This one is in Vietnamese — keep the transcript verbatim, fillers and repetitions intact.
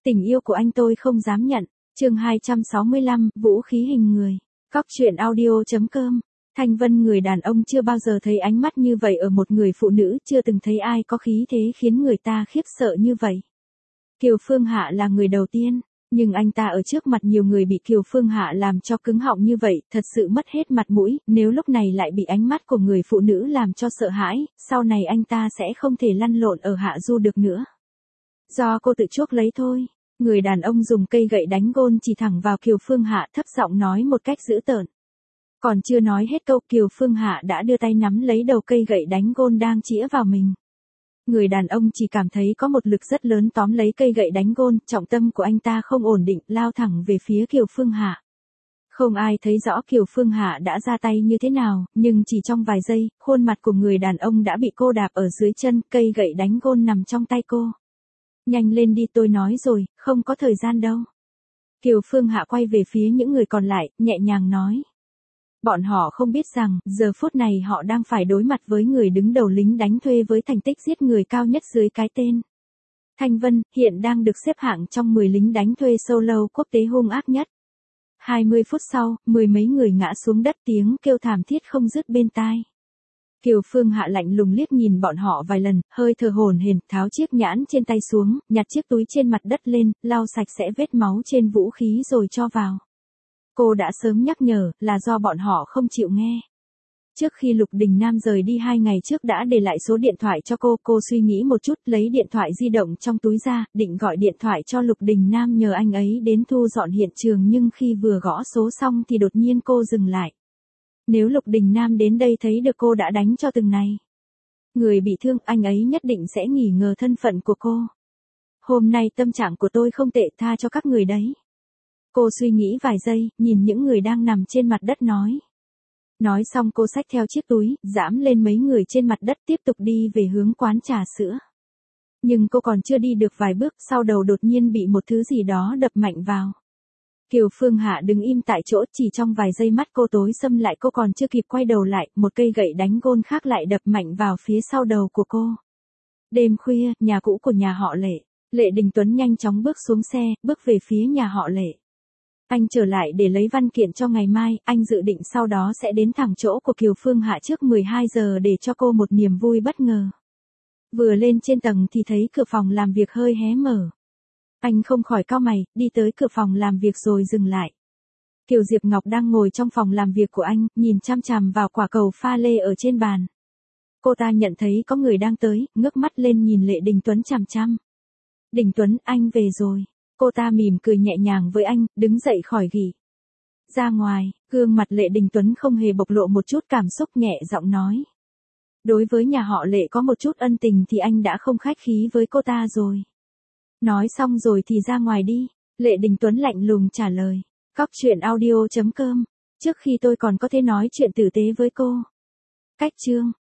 Tình yêu của anh tôi không dám nhận. Chương hai trăm sáu mươi lăm, vũ khí hình người. Cóc truyện audio chấm com. Thanh Vân, người đàn ông chưa bao giờ thấy ánh mắt như vậy ở một người phụ nữ, chưa từng thấy ai có khí thế khiến người ta khiếp sợ như vậy. Kiều Phương Hạ là người đầu tiên, nhưng anh ta ở trước mặt nhiều người bị Kiều Phương Hạ làm cho cứng họng như vậy, thật sự mất hết mặt mũi, nếu lúc này lại bị ánh mắt của người phụ nữ làm cho sợ hãi, sau này anh ta sẽ không thể lăn lộn ở Hạ Du được nữa. Do cô tự chuốc lấy thôi. Người đàn ông dùng cây gậy đánh gôn chỉ thẳng vào Kiều Phương Hạ, thấp giọng nói một cách dữ tợn. Còn chưa nói hết câu, Kiều Phương Hạ đã đưa tay nắm lấy đầu cây gậy đánh gôn đang chĩa vào mình. Người đàn ông chỉ cảm thấy có một lực rất lớn tóm lấy cây gậy đánh gôn, trọng tâm của anh ta không ổn định, lao thẳng về phía Kiều Phương Hạ. Không ai thấy rõ Kiều Phương Hạ đã ra tay như thế nào, nhưng chỉ trong vài giây, khuôn mặt của người đàn ông đã bị cô đạp ở dưới chân, cây gậy đánh gôn nằm trong tay cô. Nhanh lên đi, tôi nói rồi, không có thời gian đâu. Kiều Phương Hạ quay về phía những người còn lại, nhẹ nhàng nói. Bọn họ không biết rằng, giờ phút này họ đang phải đối mặt với người đứng đầu lính đánh thuê với thành tích giết người cao nhất dưới cái tên. Thanh Vân, hiện đang được xếp hạng trong mười lính đánh thuê solo quốc tế hung ác nhất. hai mươi phút sau, mười mấy người ngã xuống đất, tiếng kêu thảm thiết không dứt bên tai. Kiều Phương Hạ lạnh lùng liếc nhìn bọn họ vài lần, hơi thở hổn hển, tháo chiếc nhãn trên tay xuống, nhặt chiếc túi trên mặt đất lên, lau sạch sẽ vết máu trên vũ khí rồi cho vào. Cô đã sớm nhắc nhở, là do bọn họ không chịu nghe. Trước khi Lục Đình Nam rời đi hai ngày trước đã để lại số điện thoại cho cô, cô suy nghĩ một chút, lấy điện thoại di động trong túi ra, định gọi điện thoại cho Lục Đình Nam nhờ anh ấy đến thu dọn hiện trường, nhưng khi vừa gõ số xong thì đột nhiên cô dừng lại. Nếu Lục Đình Nam đến đây thấy được cô đã đánh cho từng này người bị thương, anh ấy nhất định sẽ nghi ngờ thân phận của cô. Hôm nay tâm trạng của tôi không tệ, tha cho các người đấy. Cô suy nghĩ vài giây, nhìn những người đang nằm trên mặt đất nói. Nói xong cô xách theo chiếc túi, giãm lên mấy người trên mặt đất, tiếp tục đi về hướng quán trà sữa. Nhưng cô còn chưa đi được vài bước, sau đầu đột nhiên bị một thứ gì đó đập mạnh vào. Kiều Phương Hạ đứng im tại chỗ, chỉ trong vài giây mắt cô tối sầm lại, cô còn chưa kịp quay đầu lại, một cây gậy đánh gôn khác lại đập mạnh vào phía sau đầu của cô. Đêm khuya, nhà cũ của nhà họ Lệ. Lệ Đình Tuấn nhanh chóng bước xuống xe, bước về phía nhà họ Lệ. Anh trở lại để lấy văn kiện cho ngày mai, anh dự định sau đó sẽ đến thẳng chỗ của Kiều Phương Hạ trước mười hai giờ để cho cô một niềm vui bất ngờ. Vừa lên trên tầng thì thấy cửa phòng làm việc hơi hé mở. Anh không khỏi cau mày, đi tới cửa phòng làm việc rồi dừng lại. Kiều Diệp Ngọc đang ngồi trong phòng làm việc của anh, nhìn chăm chằm vào quả cầu pha lê ở trên bàn. Cô ta nhận thấy có người đang tới, ngước mắt lên nhìn Lệ Đình Tuấn chằm chằm. Đình Tuấn, anh về rồi. Cô ta mỉm cười nhẹ nhàng với anh, đứng dậy khỏi ghế. Ra ngoài, gương mặt Lệ Đình Tuấn không hề bộc lộ một chút cảm xúc, nhẹ giọng nói. Đối với nhà họ Lệ có một chút ân tình thì anh đã không khách khí với cô ta rồi. Nói xong rồi thì ra ngoài đi. Lệ Đình Tuấn lạnh lùng trả lời. Cóc truyện audio chấm com. Trước khi tôi còn có thể nói chuyện tử tế với cô. Cách chương.